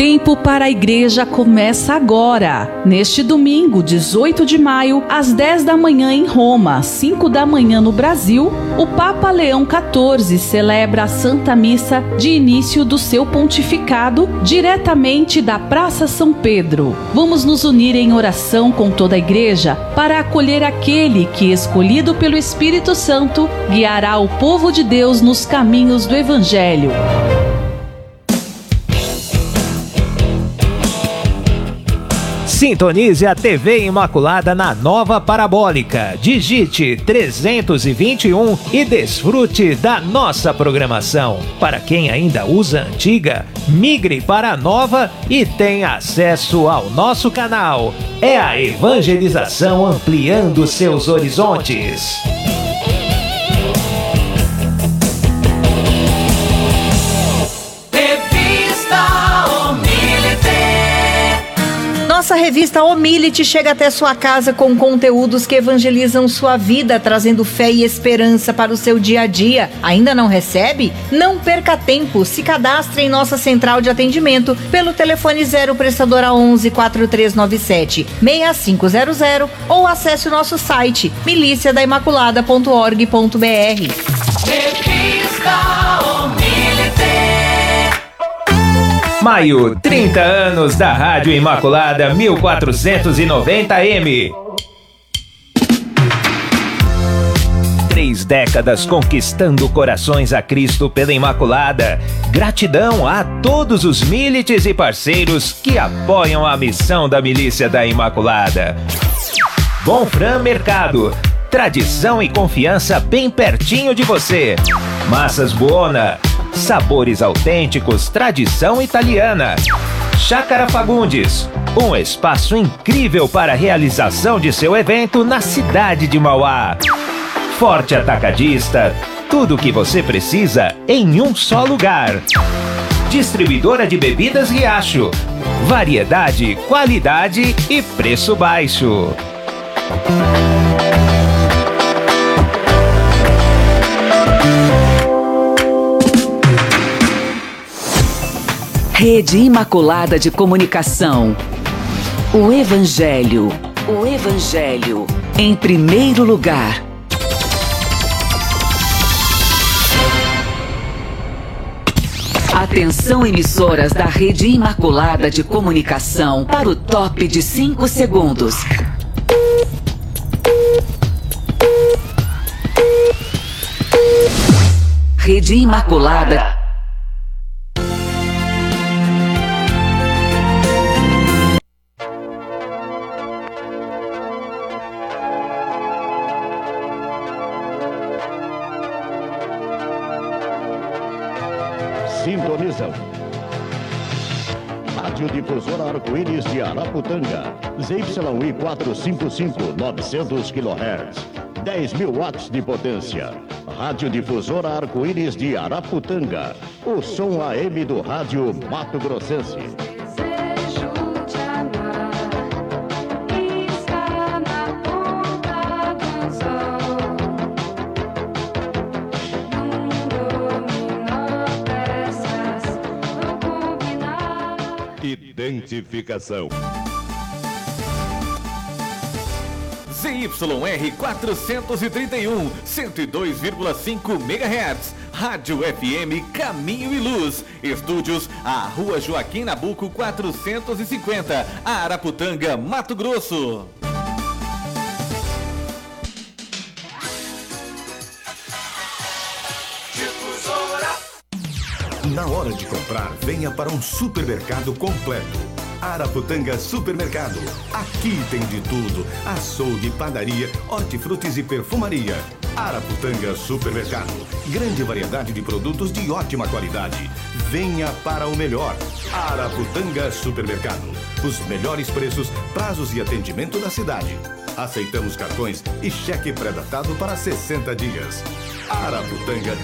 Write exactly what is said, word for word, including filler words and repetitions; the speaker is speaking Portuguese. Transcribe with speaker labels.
Speaker 1: tempo para a igreja começa agora. Neste domingo, dezoito de maio, às dez da manhã em Roma, cinco da manhã no Brasil, o Papa Leão quatorze celebra a Santa Missa de início do seu pontificado diretamente da Praça São Pedro. Vamos nos unir em oração com toda a igreja para acolher aquele que, escolhido pelo Espírito Santo, guiará o povo de Deus nos caminhos do Evangelho.
Speaker 2: Sintonize a T V Imaculada na nova parabólica. Digite trezentos e vinte e um e desfrute da nossa programação. Para quem ainda usa a antiga, migre para a nova e tenha acesso ao nosso canal. É a evangelização ampliando seus horizontes.
Speaker 3: Nossa revista O Milite chega até sua casa com conteúdos que evangelizam sua vida, trazendo fé e esperança para o seu dia a dia. Ainda não recebe? Não perca tempo. Se cadastre em nossa central de atendimento pelo telefone zero prestadora onze, quatro três nove sete, seis cinco zero zero ou acesse o nosso site milícia da imaculada ponto org ponto br. Revista O Milite.
Speaker 2: Maio, trinta anos da Rádio Imaculada mil quatrocentos e noventa M. Três décadas conquistando corações a Cristo pela Imaculada. Gratidão a todos os milites e parceiros que apoiam a missão da Milícia da Imaculada. Bonfran Mercado. Tradição e confiança bem pertinho de você. Massas Buona. Sabores autênticos, tradição italiana. Chácara Fagundes, um espaço incrível para a realização de seu evento na cidade de Mauá. Forte Atacadista, tudo o que você precisa em um só lugar. Distribuidora de bebidas Riacho, variedade, qualidade e preço baixo.
Speaker 4: Rede Imaculada de Comunicação. O Evangelho. O Evangelho. Em primeiro lugar. Atenção, emissoras da Rede Imaculada de Comunicação, para o top de cinco segundos. Rede Imaculada.
Speaker 5: Sintonizam Rádio Difusora Arco-Íris de Araputanga, Z Y I quatrocentos e cinquenta e cinco, novecentos quilohertz, dez mil watts de potência. Rádio Difusora Arco-Íris de Araputanga, o som A M do rádio Mato Grossense. Identificação
Speaker 6: Z Y R quatrocentos e trinta e um, cento e dois vírgula cinco megahertz, Rádio F M Caminho e Luz, estúdios à Rua Joaquim Nabuco quatrocentos e cinquenta, Araputanga, Mato Grosso.
Speaker 7: Na hora de comprar, venha para um supermercado completo. Araputanga Supermercado. Aqui tem de tudo: açougue, padaria, hortifrutis e perfumaria. Araputanga Supermercado. Grande variedade de produtos de ótima qualidade. Venha para o melhor. Araputanga Supermercado. Os melhores preços, prazos e atendimento da cidade. Aceitamos cartões e cheque pré-datado para sessenta dias. Araputanga